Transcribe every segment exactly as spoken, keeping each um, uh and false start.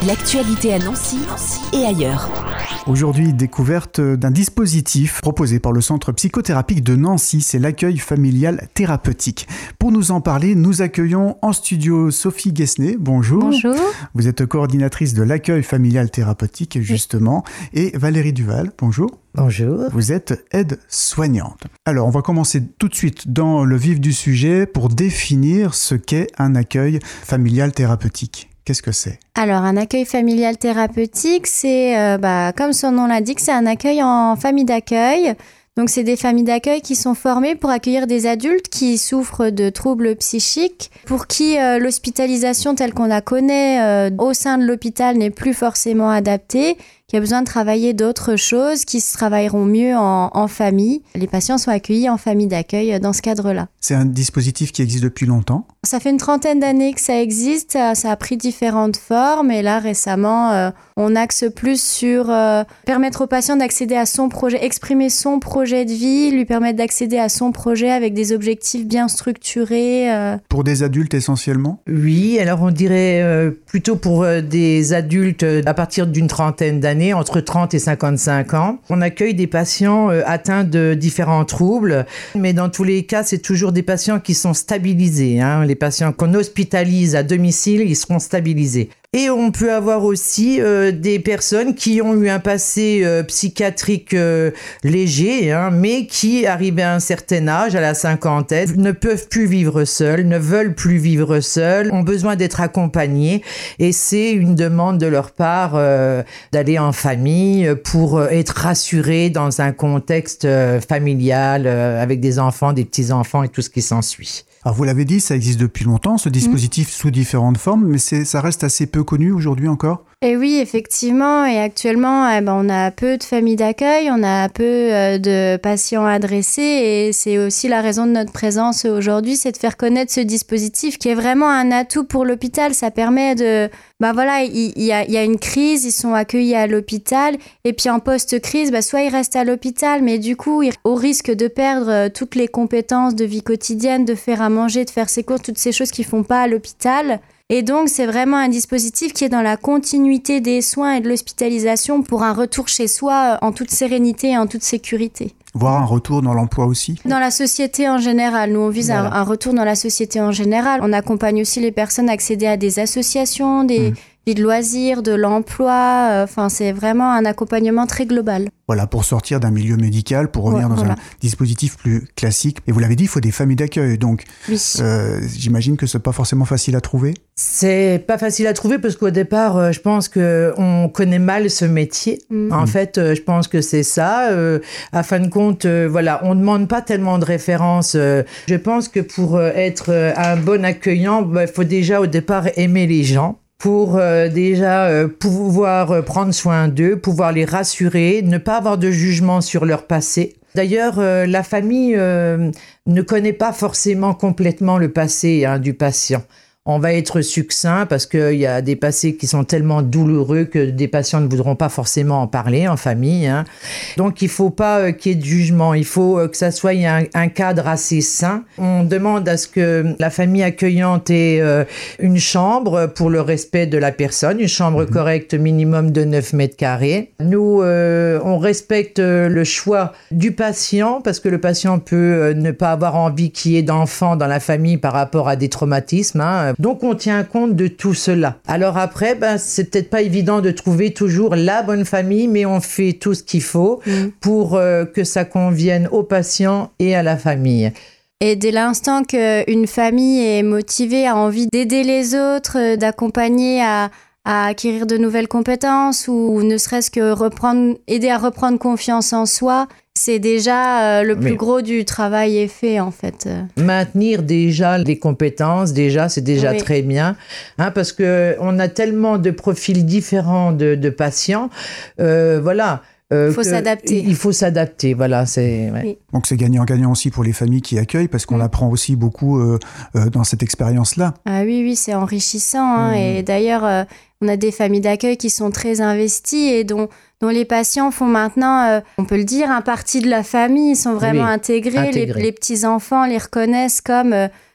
L'actualité à Nancy et ailleurs. Aujourd'hui, découverte d'un dispositif proposé par le Centre psychothérapique de Nancy, c'est l'accueil familial thérapeutique. Pour nous en parler, nous accueillons en studio Sophie Guesnay. Bonjour. Bonjour. Vous êtes coordinatrice de l'accueil familial thérapeutique, justement. Oui. Et Valérie Duval, bonjour. Bonjour. Vous êtes aide-soignante. Alors, on va commencer tout de suite dans le vif du sujet pour définir ce qu'est un accueil familial thérapeutique. Qu'est-ce que c'est ? Alors, un accueil familial thérapeutique, c'est, euh, bah, comme son nom l'indique, c'est un accueil en famille d'accueil. Donc, c'est des familles d'accueil qui sont formées pour accueillir des adultes qui souffrent de troubles psychiques, pour qui euh, l'hospitalisation telle qu'on la connaît euh, au sein de l'hôpital n'est plus forcément adaptée, qui a besoin de travailler d'autres choses qui se travailleront mieux en, en famille. Les patients sont accueillis en famille d'accueil dans ce cadre-là. C'est un dispositif qui existe depuis longtemps ? Ça fait une trentaine d'années que ça existe, ça a pris différentes formes et là récemment euh, on axe plus sur euh, permettre au patient d'accéder à son projet, exprimer son projet de vie, lui permettre d'accéder à son projet avec des objectifs bien structurés. Euh. Pour des adultes essentiellement ? Oui, alors on dirait euh, plutôt pour euh, des adultes euh, à partir d'une trentaine d'années, entre trente et cinquante-cinq ans. On accueille des patients euh, atteints de différents troubles, mais dans tous les cas c'est toujours des patients qui sont stabilisés, hein. Les patients qu'on hospitalise à domicile, ils seront stabilisés. Et on peut avoir aussi euh, des personnes qui ont eu un passé euh, psychiatrique euh, léger, hein, mais qui, arrivés à un certain âge, à la cinquantaine, ne peuvent plus vivre seuls, ne veulent plus vivre seuls, ont besoin d'être accompagnés. Et c'est une demande de leur part euh, d'aller en famille pour euh, être rassurés dans un contexte euh, familial, euh, avec des enfants, des petits-enfants et tout ce qui s'ensuit. Alors vous l'avez dit, ça existe depuis longtemps, ce dispositif mmh. sous différentes formes, mais c'est, ça reste assez peu connu aujourd'hui encore ? Et oui, effectivement, et actuellement, eh ben, on a peu de familles d'accueil, on a peu euh, de patients adressés, et c'est aussi la raison de notre présence aujourd'hui, c'est de faire connaître ce dispositif qui est vraiment un atout pour l'hôpital. Ça permet de... Ben voilà, il, il, y a, il y a une crise, ils sont accueillis à l'hôpital, et puis en post-crise, ben soit ils restent à l'hôpital, mais du coup, ils, au risque de perdre toutes les compétences de vie quotidienne, de faire à manger, de faire ses courses, toutes ces choses qu'ils font pas à l'hôpital. Et donc, c'est vraiment un dispositif qui est dans la continuité des soins et de l'hospitalisation pour un retour chez soi en toute sérénité et en toute sécurité. Voire un retour dans l'emploi aussi ? Dans la société en général. Nous, on vise voilà. un, un retour dans la société en général. On accompagne aussi les personnes à accéder à des associations, des mmh. vies de loisirs, de l'emploi. Enfin, c'est vraiment un accompagnement très global. Voilà, pour sortir d'un milieu médical, pour revenir ouais, dans voilà. un dispositif plus classique. Et vous l'avez dit, il faut des familles d'accueil. Donc, oui. euh, j'imagine que c'est pas forcément facile à trouver. C'est pas facile à trouver parce qu'au départ, je pense qu'on connaît mal ce métier. Mmh. En fait, je pense que c'est ça. Euh, à fin de compte, euh, voilà, on ne demande pas tellement de références. Euh, je pense que pour euh, être euh, un bon accueillant, il bah, faut déjà au départ aimer les gens. Pour euh, déjà euh, pouvoir euh, prendre soin d'eux, pouvoir les rassurer, ne pas avoir de jugement sur leur passé. D'ailleurs, euh, la famille euh, ne connaît pas forcément complètement le passé hein, du patient. On va être succinct parce qu'il y a des passés qui sont tellement douloureux que des patients ne voudront pas forcément en parler en famille. Hein. Donc, il ne faut pas euh, qu'il y ait de jugement. Il faut euh, que ça soit un, un cadre assez sain. On demande à ce que la famille accueillante ait euh, une chambre pour le respect de la personne, une chambre mmh. correcte minimum de neuf mètres carrés. Nous, euh, on respecte le choix du patient parce que le patient peut euh, ne pas avoir envie qu'il y ait d'enfants dans la famille par rapport à des traumatismes. Hein. Donc, on tient compte de tout cela. Alors après, ben, c'est peut-être pas évident de trouver toujours la bonne famille, mais on fait tout ce qu'il faut mmh. pour euh, que ça convienne aux patients et à la famille. Et dès l'instant qu'une famille est motivée, a envie d'aider les autres, d'accompagner à, à acquérir de nouvelles compétences ou ne serait-ce que reprendre, aider à reprendre confiance en soi, c'est déjà euh, le plus Mais gros du travail est fait en fait. Maintenir déjà les compétences, déjà c'est déjà oui. très bien, hein, parce que on a tellement de profils différents de, de patients, euh, voilà. Euh, il faut s'adapter. Il faut s'adapter, voilà. C'est, ouais. oui. Donc c'est gagnant-gagnant aussi pour les familles qui accueillent parce qu'on mmh. apprend aussi beaucoup euh, euh, dans cette expérience-là. Ah oui, oui, c'est enrichissant. Hein, mmh. Et d'ailleurs, euh, on a des familles d'accueil qui sont très investies et dont, dont les patients font maintenant, euh, on peut le dire, un partie de la famille. Ils sont vraiment oui. intégrés. intégrés. Les, les petits-enfants les reconnaissent comme... Euh,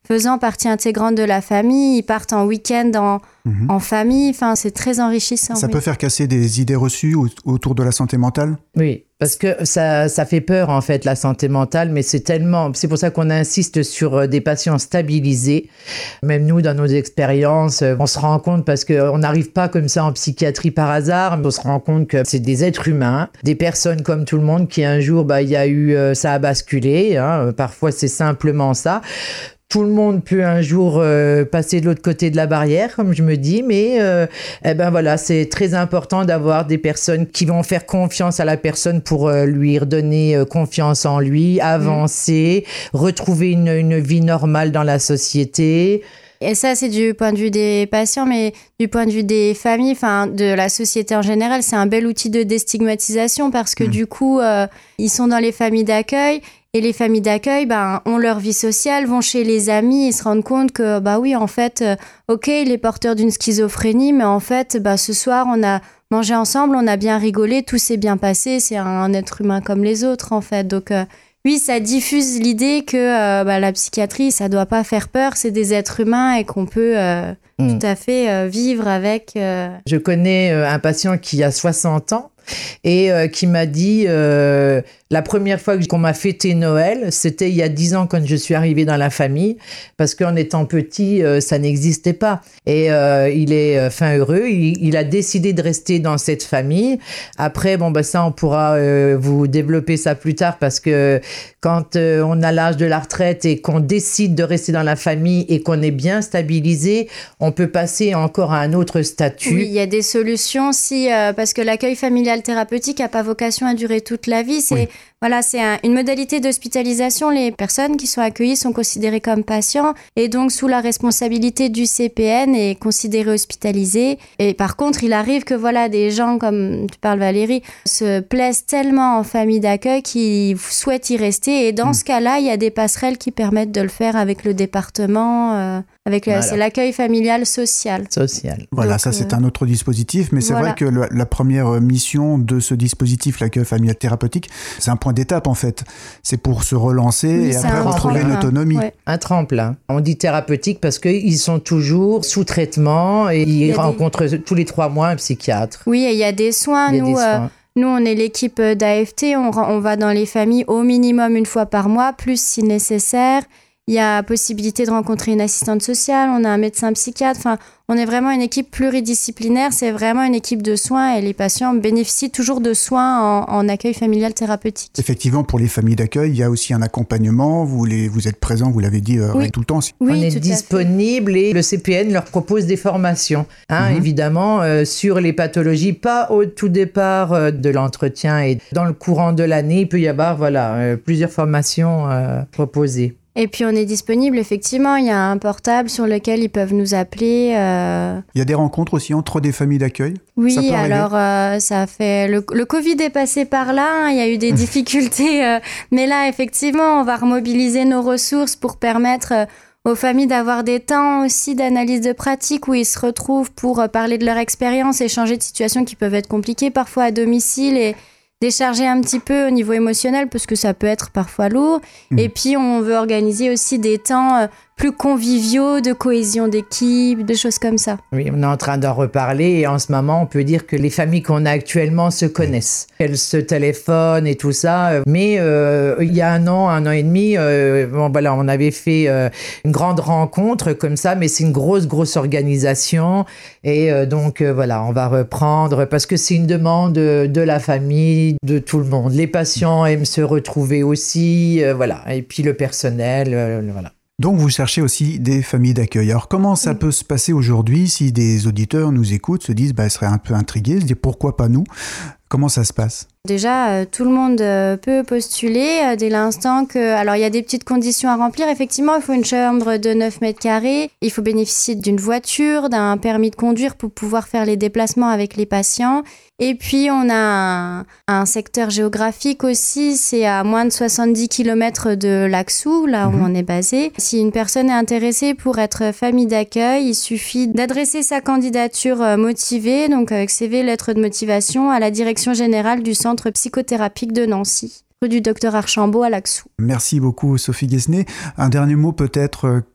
faisant partie intégrante de la famille. Ils partent en week-end en, mmh. en famille. Enfin, c'est très enrichissant. Ça oui. peut faire casser des idées reçues autour de la santé mentale ? Oui, parce que ça, ça fait peur, en fait, la santé mentale, mais c'est tellement... C'est pour ça qu'on insiste sur des patients stabilisés. Même nous, dans nos expériences, on se rend compte, parce qu'on n'arrive pas comme ça en psychiatrie par hasard, mais on se rend compte que c'est des êtres humains, des personnes comme tout le monde, qui un jour, bah, il y a eu... Ça a basculé, hein, parfois c'est simplement ça. Tout le monde peut un jour euh, passer de l'autre côté de la barrière, comme je me dis, mais euh, eh ben voilà, c'est très important d'avoir des personnes qui vont faire confiance à la personne pour euh, lui redonner euh, confiance en lui, avancer, mmh. retrouver une, une vie normale dans la société. Et ça, c'est du point de vue des patients, mais du point de vue des familles, enfin de la société en général, c'est un bel outil de déstigmatisation parce que mmh. du coup, euh, ils sont dans les familles d'accueil. Et les familles d'accueil, ben, ont leur vie sociale, vont chez les amis et se rendent compte que, bah oui, en fait, euh, ok, il est porteur d'une schizophrénie, mais en fait, bah, ce soir, on a mangé ensemble, on a bien rigolé, tout s'est bien passé, c'est un, un être humain comme les autres, en fait. Donc, euh, oui, ça diffuse l'idée que euh, bah, la psychiatrie, ça doit pas faire peur, c'est des êtres humains et qu'on peut euh, mmh. tout à fait euh, vivre avec. Euh... Je connais euh, un patient qui a soixante ans et euh, qui m'a dit euh, la première fois qu'on m'a fêté Noël, c'était il y a dix ans quand je suis arrivée dans la famille, parce qu'en étant petit, euh, ça n'existait pas. Et euh, il est euh, fin heureux, il, il a décidé de rester dans cette famille. Après, bon, bah, ça, on pourra euh, vous développer ça plus tard, parce que quand euh, on a l'âge de la retraite et qu'on décide de rester dans la famille et qu'on est bien stabilisé, on peut passer encore à un autre statut. Oui, il y a des solutions, si, euh, parce que l'accueil familial thérapeutique n'a pas vocation à durer toute la vie. C'est, oui. voilà, c'est un, une modalité d'hospitalisation. Les personnes qui sont accueillies sont considérées comme patients et donc sous la responsabilité du C P N et considérées hospitalisées. Et par contre, il arrive que voilà, des gens, comme tu parles Valérie, se plaisent tellement en famille d'accueil qu'ils souhaitent y rester. Et dans mmh. ce cas-là, il y a des passerelles qui permettent de le faire avec le département, euh, avec voilà. c'est l'accueil familial social. Social. Voilà, donc, ça c'est euh... un autre dispositif, mais c'est voilà. vrai que le, la première mission de ce dispositif, l'accueil familial thérapeutique, c'est un point d'étape en fait. C'est pour se relancer oui, et après retrouver une autonomie. Ouais. Un tremplin. On dit thérapeutique parce qu'ils sont toujours sous traitement et ils rencontrent des... tous les trois mois un psychiatre. Oui, et il y a des soins. Nous, des soins. Euh, nous, on est l'équipe d'A F T, on, on va dans les familles au minimum une fois par mois, plus si nécessaire. Il y a possibilité de rencontrer une assistante sociale, on a un médecin psychiatre. Enfin, on est vraiment une équipe pluridisciplinaire. C'est vraiment une équipe de soins et les patients bénéficient toujours de soins en, en accueil familial thérapeutique. Effectivement, pour les familles d'accueil, il y a aussi un accompagnement. Vous, les, vous êtes présents, vous l'avez dit, euh, oui. tout le temps. Oui, on est disponible et le C P N leur propose des formations, hein, mm-hmm. évidemment, euh, sur les pathologies, pas au tout départ euh, de l'entretien. Et dans le courant de l'année, il peut y avoir voilà, euh, plusieurs formations euh, proposées. Et puis on est disponible, effectivement, il y a un portable sur lequel ils peuvent nous appeler. Euh... Il y a des rencontres aussi entre des familles d'accueil ? Oui, ça alors euh, ça fait... Le, le Covid est passé par là, hein, il y a eu des difficultés, euh, mais là, effectivement, on va remobiliser nos ressources pour permettre... Euh, aux familles d'avoir des temps aussi d'analyse de pratique où ils se retrouvent pour parler de leur expérience, échanger de situations qui peuvent être compliquées parfois à domicile et décharger un petit peu au niveau émotionnel parce que ça peut être parfois lourd. Mmh. Et puis, on veut organiser aussi des temps plus conviviaux, de cohésion d'équipe, des choses comme ça. Oui, on est en train d'en reparler et en ce moment, on peut dire que les familles qu'on a actuellement se connaissent. Elles se téléphonent et tout ça. Mais euh, il y a un an, un an et demi, euh, bon, voilà, on avait fait euh, une grande rencontre comme ça, mais c'est une grosse, grosse organisation. Et euh, donc, euh, voilà, on va reprendre parce que c'est une demande de, de la famille, de tout le monde. Les patients aiment se retrouver aussi, euh, voilà. Et puis le personnel, euh, voilà. Donc, vous cherchez aussi des familles d'accueil. Alors, comment ça peut se passer aujourd'hui si des auditeurs nous écoutent, se disent, bah, ils seraient un peu intrigués, se disent, pourquoi pas nous ? Comment ça se passe ? Déjà, euh, tout le monde euh, peut postuler euh, dès l'instant que... Alors, il y a des petites conditions à remplir. Effectivement, il faut une chambre de neuf mètres carrés. Il faut bénéficier d'une voiture, d'un permis de conduire pour pouvoir faire les déplacements avec les patients. Et puis, on a un, un secteur géographique aussi. C'est à moins de soixante-dix kilomètres de Laxou, là où mmh. on est basé. Si une personne est intéressée pour être famille d'accueil, il suffit d'adresser sa candidature motivée, donc avec C V, lettre de motivation, à la direction générale du centre psychothérapique de Nancy, rue du docteur Archambault à Laxou. Merci beaucoup Sophie Guesnet. Un dernier mot peut-être,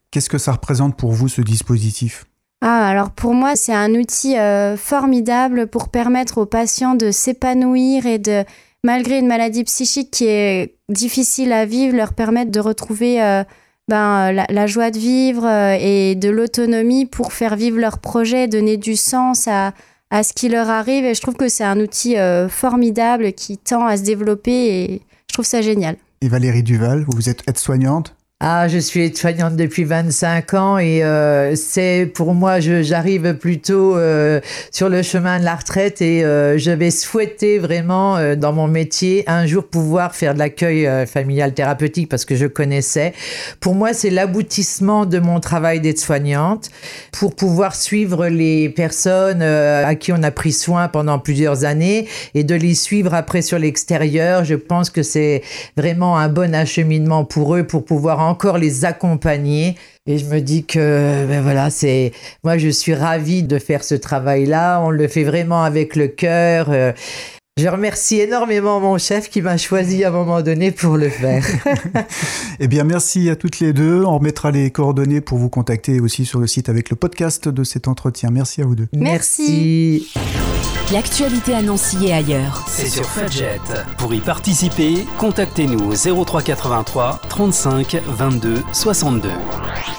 Qu'est-ce que ça représente pour vous, ce dispositif ? Ah, alors pour moi, c'est un outil euh, formidable pour permettre aux patients de s'épanouir et de, malgré une maladie psychique qui est difficile à vivre, leur permettre de retrouver euh, ben, la, la joie de vivre euh, et de l'autonomie pour faire vivre leur projet, donner du sens à, à ce qui leur arrive. Et je trouve que c'est un outil euh, formidable qui tend à se développer et je trouve ça génial. Et Valérie Duval, vous êtes aide-soignante ? Ah, je suis aide-soignante depuis vingt-cinq ans et euh, c'est pour moi, je, j'arrive plutôt euh, sur le chemin de la retraite et euh, je vais souhaiter vraiment euh, dans mon métier un jour pouvoir faire de l'accueil euh, familial thérapeutique parce que je connaissais. Pour moi, c'est l'aboutissement de mon travail d'aide-soignante pour pouvoir suivre les personnes euh, à qui on a pris soin pendant plusieurs années et de les suivre après sur l'extérieur. Je pense que c'est vraiment un bon acheminement pour eux pour pouvoir encore les accompagner et je me dis que ben voilà, c'est moi je suis ravie de faire ce travail-là, on le fait vraiment avec le cœur. Euh, je remercie énormément mon chef qui m'a choisi à un moment donné pour le faire. Eh bien, merci à toutes les deux. On remettra les coordonnées pour vous contacter aussi sur le site avec le podcast de cet entretien. Merci à vous deux. Merci. L'actualité à Nancy et ailleurs. C'est sur Fudget. Pour y participer, contactez-nous au zéro trois quatre-vingt-trois trente-cinq vingt-deux soixante-deux.